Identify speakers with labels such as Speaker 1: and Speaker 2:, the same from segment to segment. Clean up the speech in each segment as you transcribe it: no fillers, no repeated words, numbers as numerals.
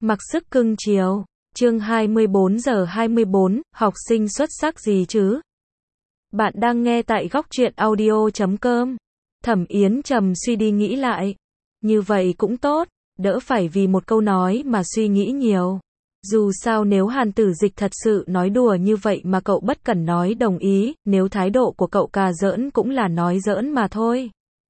Speaker 1: Mặc sức cưng chiều. Chương 24 giờ 24, học sinh xuất sắc gì chứ? Bạn đang nghe tại góc truyện audio.com. Thẩm Yến trầm suy đi nghĩ lại. Như vậy cũng tốt, đỡ phải vì một câu nói mà suy nghĩ nhiều. Dù sao nếu Hàn Tử Dịch thật sự nói đùa như vậy mà cậu bất cần nói đồng ý, nếu thái độ của cậu cà giỡn cũng là nói giỡn mà thôi.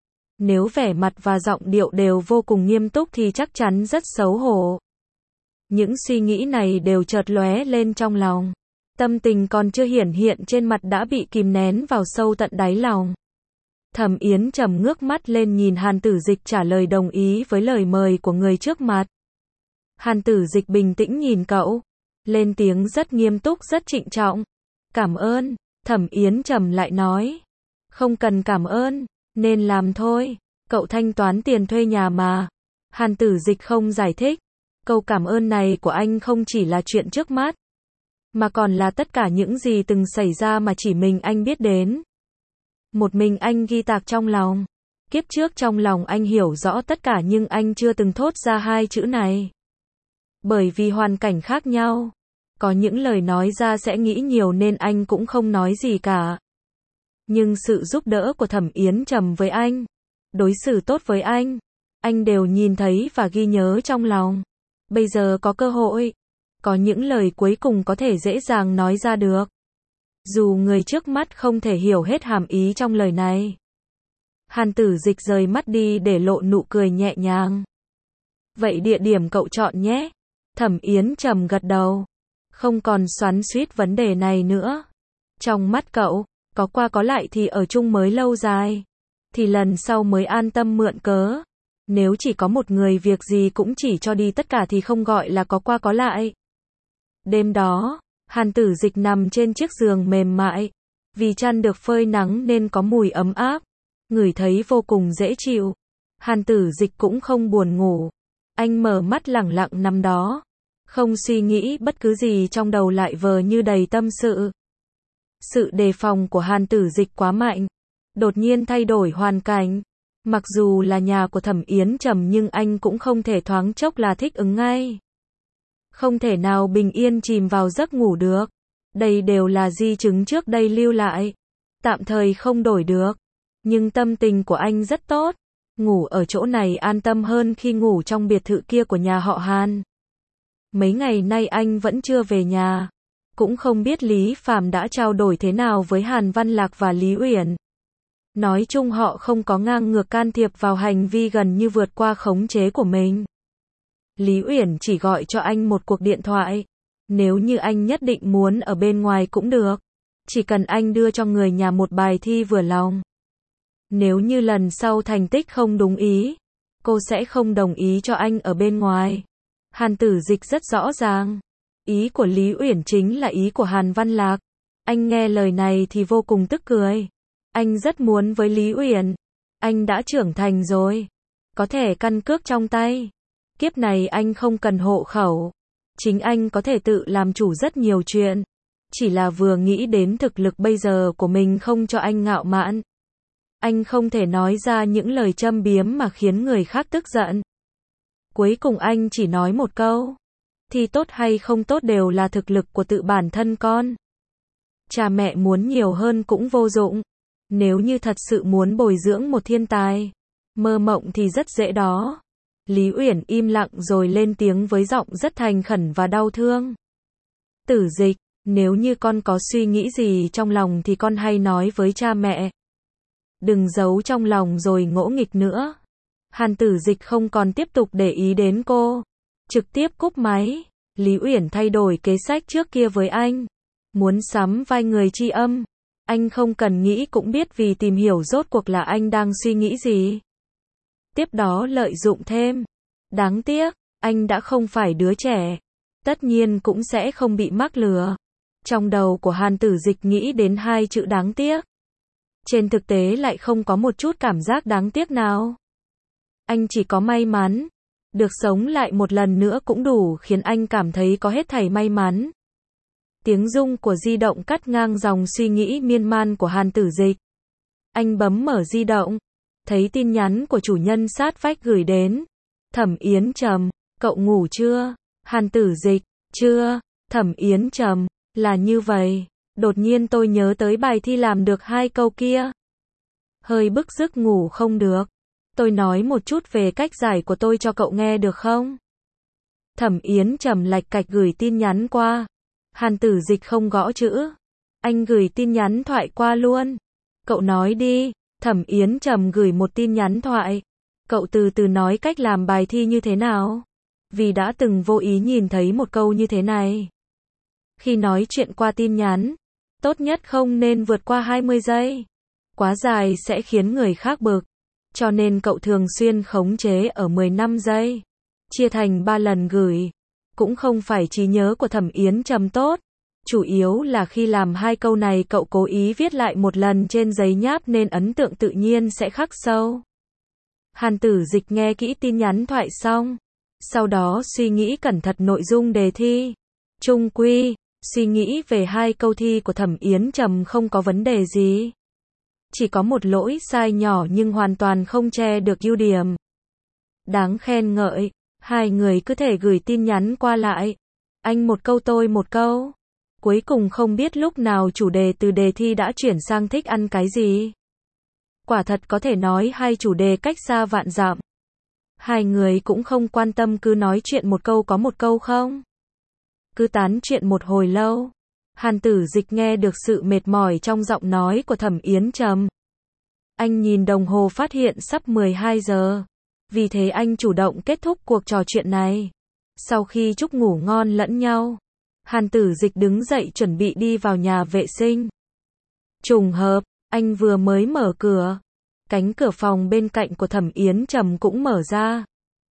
Speaker 1: Nếu vẻ mặt và giọng điệu đều vô cùng nghiêm túc thì chắc chắn rất xấu hổ. Những suy nghĩ này đều chợt lóe lên trong lòng. Tâm tình còn chưa hiển hiện trên mặt đã bị kìm nén vào sâu tận đáy lòng. Thẩm Yến trầm ngước mắt lên nhìn Hàn Tử Dịch trả lời đồng ý với lời mời của người trước mặt. Hàn Tử Dịch bình tĩnh nhìn cậu, lên tiếng rất nghiêm túc rất trịnh trọng. Cảm ơn, Thẩm Yến trầm lại nói. Không cần cảm ơn, nên làm thôi, cậu thanh toán tiền thuê nhà mà. Hàn Tử Dịch không giải thích. Câu cảm ơn này của anh không chỉ là chuyện trước mắt, mà còn là tất cả những gì từng xảy ra mà chỉ mình anh biết đến. Một mình anh ghi tạc trong lòng. Kiếp trước trong lòng anh hiểu rõ tất cả nhưng anh chưa từng thốt ra hai chữ này. Bởi vì hoàn cảnh khác nhau. Có những lời nói ra sẽ nghĩ nhiều nên anh cũng không nói gì cả. Nhưng sự giúp đỡ của Thẩm Yến trầm với anh, đối xử tốt với anh đều nhìn thấy và ghi nhớ trong lòng. Bây giờ có cơ hội, có những lời cuối cùng có thể dễ dàng nói ra được. Dù người trước mắt không thể hiểu hết hàm ý trong lời này. Hàn Tử Dịch rời mắt đi để lộ nụ cười nhẹ nhàng. Vậy địa điểm cậu chọn nhé. Thẩm Yến trầm gật đầu. Không còn xoắn xuýt vấn đề này nữa. Trong mắt cậu, có qua có lại thì ở chung mới lâu dài. Thì lần sau mới an tâm mượn cớ. Nếu chỉ có một người việc gì cũng chỉ cho đi tất cả thì không gọi là có qua có lại. Đêm đó, Hàn Tử Dịch nằm trên chiếc giường mềm mại. Vì chăn được phơi nắng nên có mùi ấm áp. Ngửi thấy vô cùng dễ chịu. Hàn Tử Dịch cũng không buồn ngủ. Anh mở mắt lẳng lặng nằm đó. Không suy nghĩ bất cứ gì trong đầu lại vờ như đầy tâm sự. Sự đề phòng của Hàn Tử Dịch quá mạnh. Đột nhiên thay đổi hoàn cảnh. Mặc dù là nhà của Thẩm Yến trầm nhưng anh cũng không thể thoáng chốc là thích ứng ngay. Không thể nào bình yên chìm vào giấc ngủ được. Đây đều là di chứng trước đây lưu lại. Tạm thời không đổi được. Nhưng tâm tình của anh rất tốt. Ngủ ở chỗ này an tâm hơn khi ngủ trong biệt thự kia của nhà họ Hàn. Mấy ngày nay anh vẫn chưa về nhà. Cũng không biết Lý Phàm đã trao đổi thế nào với Hàn Văn Lạc và Lý Uyển. Nói chung họ không có ngang ngược can thiệp vào hành vi gần như vượt qua khống chế của mình. Lý Uyển chỉ gọi cho anh một cuộc điện thoại. Nếu như anh nhất định muốn ở bên ngoài cũng được. Chỉ cần anh đưa cho người nhà một bài thi vừa lòng. Nếu như lần sau thành tích không đúng ý, cô sẽ không đồng ý cho anh ở bên ngoài. Hàn Tử Dịch rất rõ ràng. Ý của Lý Uyển chính là ý của Hàn Văn Lạc. Anh nghe lời này thì vô cùng tức cười. Anh rất muốn với Lý Uyển. Anh đã trưởng thành rồi. Có thẻ căn cước trong tay. Kiếp này anh không cần hộ khẩu. Chính anh có thể tự làm chủ rất nhiều chuyện. Chỉ là vừa nghĩ đến thực lực bây giờ của mình không cho anh ngạo mạn. Anh không thể nói ra những lời châm biếm mà khiến người khác tức giận. Cuối cùng anh chỉ nói một câu. Thì tốt hay không tốt đều là thực lực của tự bản thân con. Cha mẹ muốn nhiều hơn cũng vô dụng. Nếu như thật sự muốn bồi dưỡng một thiên tài, mơ mộng thì rất dễ đó. Lý Uyển im lặng rồi lên tiếng với giọng rất thành khẩn và đau thương. Tử Dịch, nếu như con có suy nghĩ gì trong lòng thì con hay nói với cha mẹ. Đừng giấu trong lòng rồi ngỗ nghịch nữa. Hàn Tử Dịch không còn tiếp tục để ý đến cô. Trực tiếp cúp máy. Lý Uyển thay đổi kế sách trước kia với anh. Muốn sắm vai người tri âm. Anh không cần nghĩ cũng biết vì tìm hiểu rốt cuộc là anh đang suy nghĩ gì. Tiếp đó lợi dụng thêm. Đáng tiếc, anh đã không phải đứa trẻ. Tất nhiên cũng sẽ không bị mắc lừa. Trong đầu của Hàn Tử Dịch nghĩ đến hai chữ đáng tiếc. Trên thực tế lại không có một chút cảm giác đáng tiếc nào. Anh chỉ có may mắn. Được sống lại một lần nữa cũng đủ khiến anh cảm thấy có hết thảy may mắn. Tiếng rung của di động cắt ngang dòng suy nghĩ miên man của Hàn Tử Dịch. Anh bấm mở di động. Thấy tin nhắn của chủ nhân sát vách gửi đến. Thẩm Yến trầm, cậu ngủ chưa? Hàn Tử Dịch, chưa, Thẩm Yến trầm, là như vậy. Đột nhiên tôi nhớ tới bài thi làm được 2 câu kia. Hơi bức rứt ngủ không được. Tôi nói một chút về cách giải của tôi cho cậu nghe được không? Thẩm Yến trầm lạch cạch gửi tin nhắn qua. Hàn Tử Dịch không gõ chữ. Anh gửi tin nhắn thoại qua luôn. Cậu nói đi. Thẩm Yến trầm gửi một tin nhắn thoại. Cậu từ từ nói cách làm bài thi như thế nào? Vì đã từng vô ý nhìn thấy một câu như thế này. Khi nói chuyện qua tin nhắn, tốt nhất không nên vượt qua 20 giây. Quá dài sẽ khiến người khác bực. Cho nên cậu thường xuyên khống chế ở 15 giây. Chia thành 3 lần gửi. Cũng không phải trí nhớ của Thẩm Yến trầm tốt. Chủ yếu là khi làm 2 câu này cậu cố ý viết lại một lần trên giấy nháp nên ấn tượng tự nhiên sẽ khắc sâu. Hàn Tử Dịch nghe kỹ tin nhắn thoại xong. Sau đó suy nghĩ cẩn thận nội dung đề thi. Chung quy, suy nghĩ về 2 câu thi của Thẩm Yến trầm không có vấn đề gì. Chỉ có một lỗi sai nhỏ nhưng hoàn toàn không che được ưu điểm. Đáng khen ngợi, 2 người cứ thể gửi tin nhắn qua lại. Anh một câu tôi một câu. Cuối cùng không biết lúc nào chủ đề từ đề thi đã chuyển sang thích ăn cái gì. Quả thật có thể nói 2 chủ đề cách xa vạn dặm. 2 người cũng không quan tâm cứ nói chuyện một câu có một câu không. Cứ tán chuyện một hồi lâu. Hàn Tử Dịch nghe được sự mệt mỏi trong giọng nói của Thẩm Yến trầm. Anh nhìn đồng hồ phát hiện sắp 12 giờ. Vì thế anh chủ động kết thúc cuộc trò chuyện này. Sau khi chúc ngủ ngon lẫn nhau, Hàn Tử Dịch đứng dậy chuẩn bị đi vào nhà vệ sinh. Trùng hợp, anh vừa mới mở cửa. Cánh cửa phòng bên cạnh của Thẩm Yến trầm cũng mở ra.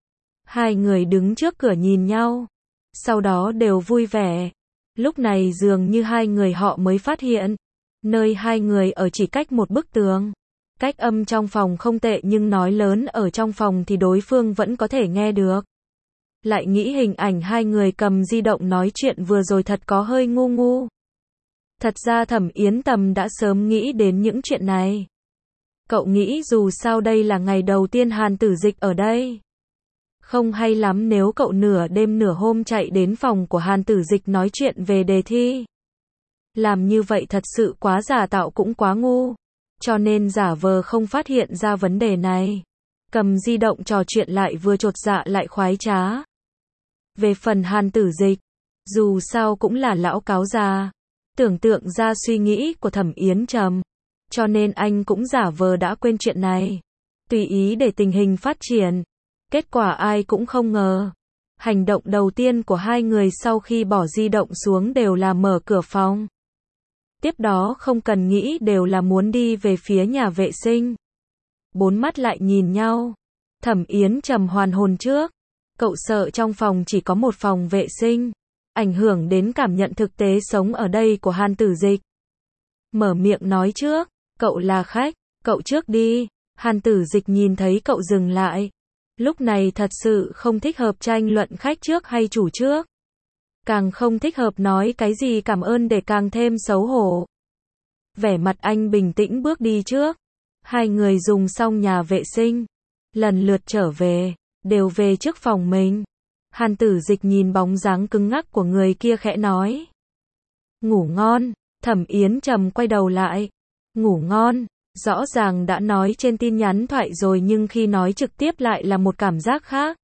Speaker 1: 2 người đứng trước cửa nhìn nhau. Sau đó đều vui vẻ. Lúc này dường như 2 người họ mới phát hiện. Nơi 2 người ở chỉ cách một bức tường. Cách âm trong phòng không tệ nhưng nói lớn ở trong phòng thì đối phương vẫn có thể nghe được. Lại nghĩ hình ảnh 2 người cầm di động nói chuyện vừa rồi thật có hơi ngu ngu. Thật ra Thẩm Yến Tầm đã sớm nghĩ đến những chuyện này. Cậu nghĩ dù sao đây là ngày đầu tiên Hàn Tử Dịch ở đây. Không hay lắm nếu cậu nửa đêm nửa hôm chạy đến phòng của Hàn Tử Dịch nói chuyện về đề thi. Làm như vậy thật sự quá giả tạo cũng quá ngu. Cho nên giả vờ không phát hiện ra vấn đề này. Cầm di động trò chuyện lại vừa chột dạ lại khoái trá. Về phần Hàn Tử Dịch, dù sao cũng là lão cáo già. Tưởng tượng ra suy nghĩ của Thẩm Yến trầm. Cho nên anh cũng giả vờ đã quên chuyện này. Tùy ý để tình hình phát triển. Kết quả ai cũng không ngờ. Hành động đầu tiên của 2 người sau khi bỏ di động xuống đều là mở cửa phòng. Tiếp đó không cần nghĩ đều là muốn đi về phía nhà vệ sinh. 4 mắt lại nhìn nhau. Thẩm Yến trầm hoàn hồn trước. Cậu sợ trong phòng chỉ có một phòng vệ sinh. Ảnh hưởng đến cảm nhận thực tế sống ở đây của Hàn Tử Dịch. Mở miệng nói trước. Cậu là khách. Cậu trước đi. Hàn Tử Dịch nhìn thấy cậu dừng lại. Lúc này thật sự không thích hợp tranh luận khách trước hay chủ trước. Càng không thích hợp nói cái gì cảm ơn để càng thêm xấu hổ. Vẻ mặt anh bình tĩnh bước đi trước. 2 người dùng xong nhà vệ sinh. Lần lượt trở về. Đều về trước phòng mình. Hàn Tử Dịch nhìn bóng dáng cứng ngắc của người kia khẽ nói. Ngủ ngon. Thẩm Yến trầm quay đầu lại. Ngủ ngon. Rõ ràng đã nói trên tin nhắn thoại rồi nhưng khi nói trực tiếp lại là một cảm giác khác.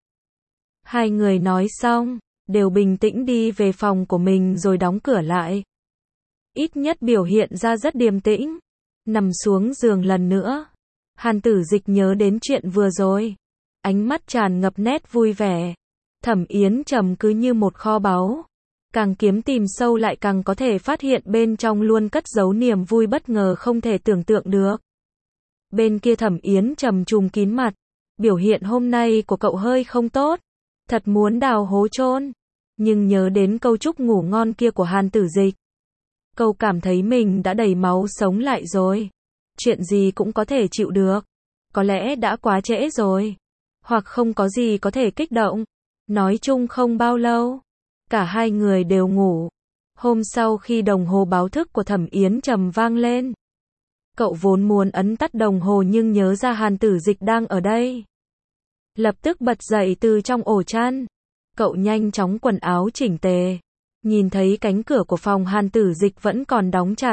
Speaker 1: 2 người nói xong, đều bình tĩnh đi về phòng của mình rồi đóng cửa lại. Ít nhất biểu hiện ra rất điềm tĩnh. Nằm xuống giường lần nữa. Hàn Tử Dịch nhớ đến chuyện vừa rồi. Ánh mắt tràn ngập nét vui vẻ. Thẩm Yến trầm cứ như một kho báu. Càng kiếm tìm sâu lại càng có thể phát hiện bên trong luôn cất giấu niềm vui bất ngờ không thể tưởng tượng được. Bên kia Thẩm Yến trầm trùm kín mặt. Biểu hiện hôm nay của cậu hơi không tốt. Thật muốn đào hố chôn. Nhưng nhớ đến câu chúc ngủ ngon kia của Hàn Tử Dịch. Cậu cảm thấy mình đã đầy máu sống lại rồi. Chuyện gì cũng có thể chịu được. Có lẽ đã quá trễ rồi. Hoặc không có gì có thể kích động. Nói chung không bao lâu. Cả 2 người đều ngủ. Hôm sau khi đồng hồ báo thức của Thẩm Yến trầm vang lên. Cậu vốn muốn ấn tắt đồng hồ nhưng nhớ ra Hàn Tử Dịch đang ở đây. Lập tức bật dậy từ trong ổ chăn. Cậu nhanh chóng quần áo chỉnh tề. Nhìn thấy cánh cửa của phòng Hàn Tử Dịch vẫn còn đóng chặt.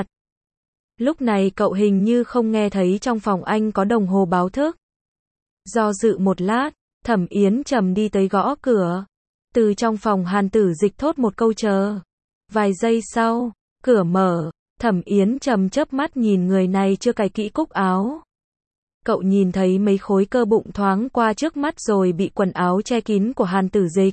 Speaker 1: Lúc này cậu hình như không nghe thấy trong phòng anh có đồng hồ báo thức. Do dự một lát, Thẩm Yến Trầm đi tới gõ cửa. Từ trong phòng Hàn Tử Dịch thốt một câu chờ. Vài giây sau, cửa mở, Thẩm Yến Trầm chớp mắt nhìn người này chưa cài kỹ cúc áo. Cậu nhìn thấy mấy khối cơ bụng thoáng qua trước mắt rồi bị quần áo che kín của Hàn Tử Dịch.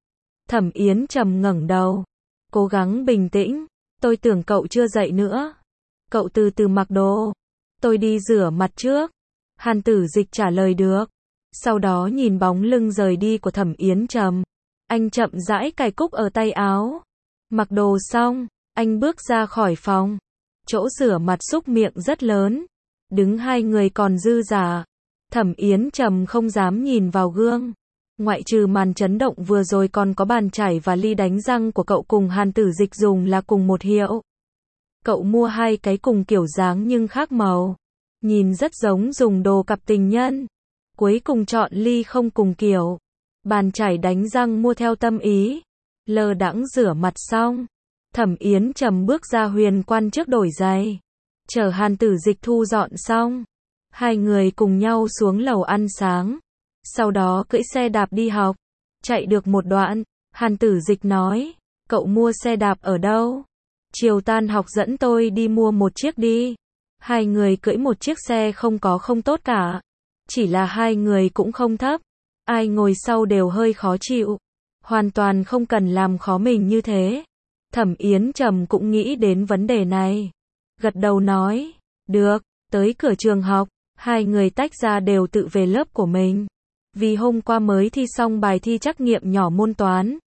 Speaker 1: Thẩm Yến Trầm ngẩng đầu, cố gắng bình tĩnh, tôi tưởng cậu chưa dậy nữa. Cậu từ từ mặc đồ. Tôi đi rửa mặt trước. Hàn Tử Dịch trả lời được. Sau đó nhìn bóng lưng rời đi của Thẩm Yến Trầm. Anh chậm rãi cài cúc ở tay áo. Mặc đồ xong, anh bước ra khỏi phòng. Chỗ rửa mặt xúc miệng rất lớn. Đứng hai người còn dư dả. Thẩm Yến Trầm không dám nhìn vào gương. Ngoại trừ màn chấn động vừa rồi còn có bàn chải và ly đánh răng của cậu cùng Hàn Tử Dịch dùng là cùng một hiệu. Cậu mua hai cái cùng kiểu dáng nhưng khác màu. Nhìn rất giống dùng đồ cặp tình nhân. Cuối cùng chọn ly không cùng kiểu. Bàn chải đánh răng mua theo tâm ý. Lơ đãng rửa mặt xong. Thẩm Yến Trầm bước ra huyền quan trước đổi giày. Chờ Hàn Tử Dịch thu dọn xong. Hai người cùng nhau xuống lầu ăn sáng. Sau đó cưỡi xe đạp đi học. Chạy được một đoạn, Hàn Tử Dịch nói. Cậu mua xe đạp ở đâu? Chiều tan học dẫn tôi đi mua một chiếc đi. Hai người cưỡi một chiếc xe không tốt cả. Chỉ là hai người cũng không thấp. Ai ngồi sau đều hơi khó chịu. Hoàn toàn không cần làm khó mình như thế. Thẩm Yến Trầm cũng nghĩ đến vấn đề này. Gật đầu nói. Được, tới cửa trường học. Hai người tách ra đều tự về lớp của mình. Vì hôm qua mới thi xong bài thi trắc nghiệm nhỏ môn toán.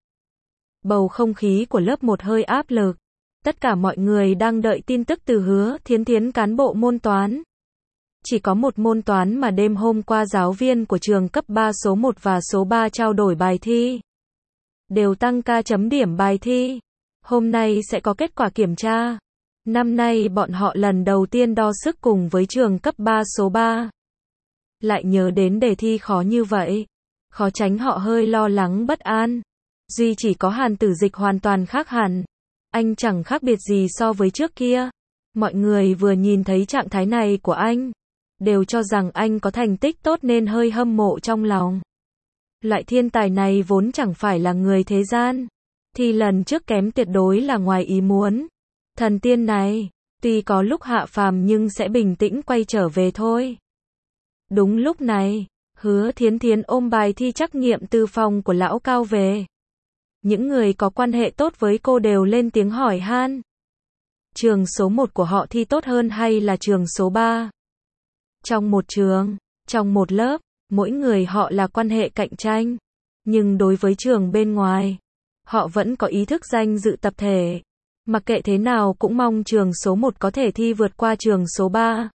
Speaker 1: Bầu không khí của lớp 1 hơi áp lực. Tất cả mọi người đang đợi tin tức từ Hứa Thiến Thiến cán bộ môn toán. Chỉ có một môn toán mà đêm hôm qua giáo viên của trường cấp 3 số 1 và số 3 trao đổi bài thi. Đều tăng ca chấm điểm bài thi. Hôm nay sẽ có kết quả kiểm tra. Năm nay bọn họ lần đầu tiên đo sức cùng với trường cấp 3 số 3. Lại nhớ đến đề thi khó như vậy. Khó tránh họ hơi lo lắng bất an. Duy chỉ có Hàn Tử Dịch hoàn toàn khác hẳn. Anh chẳng khác biệt gì so với trước kia. Mọi người vừa nhìn thấy trạng thái này của anh, đều cho rằng anh có thành tích tốt nên hơi hâm mộ trong lòng. Loại thiên tài này vốn chẳng phải là người thế gian. Thì lần trước kém tuyệt đối là ngoài ý muốn. Thần tiên này, tuy có lúc hạ phàm nhưng sẽ bình tĩnh quay trở về thôi. Đúng lúc này, Hứa Thiến Thiến ôm bài thi trắc nghiệm từ phòng của lão Cao về. Những người có quan hệ tốt với cô đều lên tiếng hỏi han. Trường số 1 của họ thi tốt hơn hay là trường số 3? Trong một trường, trong một lớp, mỗi người họ là quan hệ cạnh tranh. Nhưng đối với trường bên ngoài, họ vẫn có ý thức danh dự tập thể. Mặc kệ thế nào cũng mong trường số 1 có thể thi vượt qua trường số 3.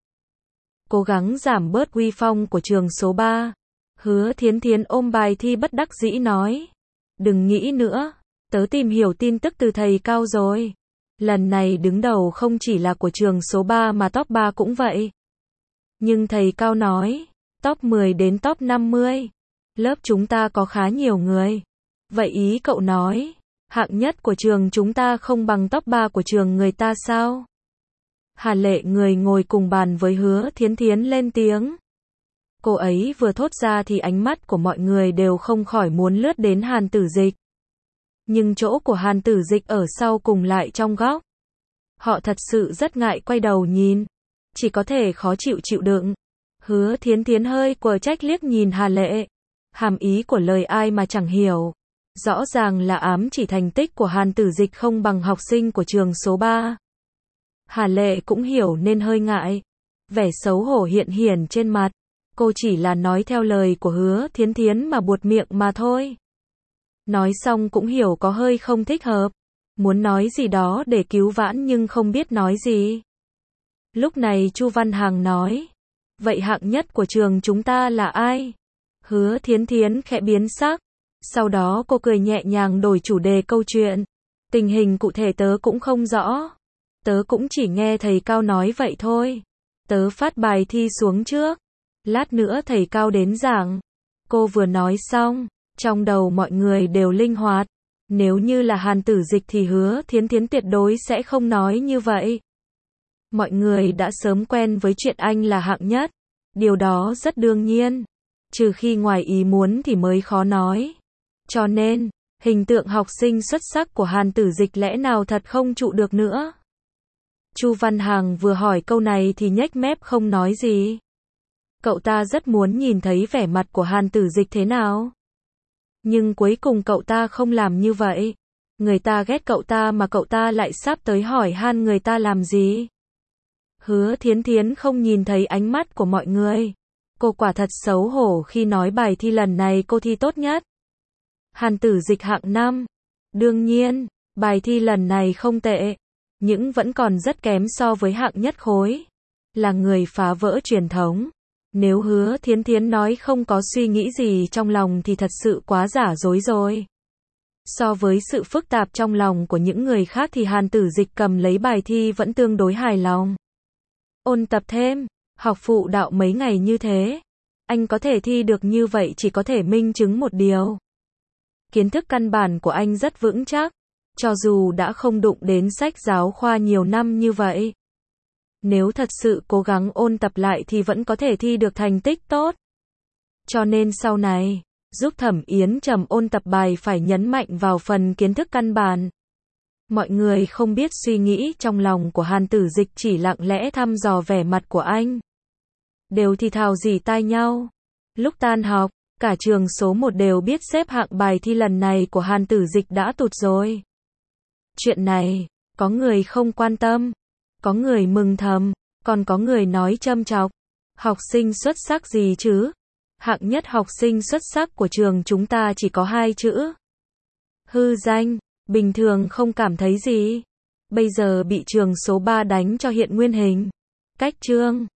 Speaker 1: Cố gắng giảm bớt uy phong của trường số 3. Hứa Thiến Thiến ôm bài thi bất đắc dĩ nói. Đừng nghĩ nữa, tớ tìm hiểu tin tức từ thầy Cao rồi. Lần này đứng đầu không chỉ là của trường số 3 mà top 3 cũng vậy. Nhưng thầy Cao nói, top 10 đến top 50. Lớp chúng ta có khá nhiều người. Vậy ý cậu nói, hạng nhất của trường chúng ta không bằng top 3 của trường người ta sao? Hà Lệ người ngồi cùng bàn với Hứa Thiến Thiến lên tiếng. Cô ấy vừa thốt ra thì ánh mắt của mọi người đều không khỏi muốn lướt đến Hàn Tử Dịch. Nhưng chỗ của Hàn Tử Dịch ở sau cùng lại trong góc. Họ thật sự rất ngại quay đầu nhìn. Chỉ có thể khó chịu chịu đựng. Hứa Thiến Thiến hơi quở trách liếc nhìn Hà Lệ. Hàm ý của lời ai mà chẳng hiểu. Rõ ràng là ám chỉ thành tích của Hàn Tử Dịch không bằng học sinh của trường số 3. Hà Lệ cũng hiểu nên hơi ngại. Vẻ xấu hổ hiện hiển trên mặt. Cô chỉ là nói theo lời của Hứa Thiến Thiến mà buột miệng mà thôi. Nói xong cũng hiểu có hơi không thích hợp. Muốn nói gì đó để cứu vãn nhưng không biết nói gì. Lúc này Chu Văn Hằng nói. Vậy hạng nhất của trường chúng ta là ai? Hứa Thiến Thiến khẽ biến sắc. Sau đó cô cười nhẹ nhàng đổi chủ đề câu chuyện. Tình hình cụ thể tớ cũng không rõ. Tớ cũng chỉ nghe thầy Cao nói vậy thôi. Tớ phát bài thi xuống trước. Lát nữa thầy Cao đến giảng. Cô vừa nói xong, Trong đầu mọi người đều linh hoạt. Nếu như là Hàn Tử Dịch thì Hứa Thiến Thiến tuyệt đối sẽ không nói như vậy. Mọi người đã sớm quen với chuyện anh là hạng nhất. Điều đó rất đương nhiên. Trừ khi ngoài ý muốn thì mới khó nói. Cho nên, hình tượng học sinh xuất sắc của Hàn Tử Dịch lẽ nào thật không trụ được nữa. Chu Văn Hằng vừa hỏi câu này thì nhếch mép không nói gì. Cậu ta rất muốn nhìn thấy vẻ mặt của Hàn Tử Dịch thế nào. Nhưng cuối cùng cậu ta không làm như vậy. Người ta ghét cậu ta mà cậu ta lại sắp tới hỏi han người ta làm gì. Hứa Thiến Thiến không nhìn thấy ánh mắt của mọi người. Cô quả thật xấu hổ khi nói bài thi lần này cô thi tốt nhất. Hàn Tử Dịch hạng 5. Đương nhiên, bài thi lần này không tệ, nhưng vẫn còn rất kém so với hạng nhất khối. Là người phá vỡ truyền thống. Nếu Hứa Thiến Thiến nói không có suy nghĩ gì trong lòng thì thật sự quá giả dối rồi. So với sự phức tạp trong lòng của những người khác thì Hàn Tử Dịch cầm lấy bài thi vẫn tương đối hài lòng. Ôn tập thêm, học phụ đạo mấy ngày như thế. Anh có thể thi được như vậy chỉ có thể minh chứng một điều. Kiến thức căn bản của anh rất vững chắc, cho dù đã không đụng đến sách giáo khoa nhiều năm như vậy. Nếu thật sự cố gắng ôn tập lại thì vẫn có thể thi được thành tích tốt. Cho nên sau này, giúp Thẩm Yến Trầm ôn tập bài phải nhấn mạnh vào phần kiến thức căn bản. Mọi người không biết suy nghĩ trong lòng của Hàn Tử Dịch, chỉ lặng lẽ thăm dò vẻ mặt của anh. Đều thì thào rỉ tai nhau. Lúc tan học, cả trường số 1 đều biết xếp hạng bài thi lần này của Hàn Tử Dịch đã tụt rồi. Chuyện này, có người không quan tâm, có người mừng thầm, còn có người nói châm chọc. Học sinh xuất sắc gì chứ? Hạng nhất học sinh xuất sắc của trường chúng ta chỉ có 2 chữ. Hư danh, bình thường không cảm thấy gì. Bây giờ bị trường số 3 đánh cho hiện nguyên hình. Cách chương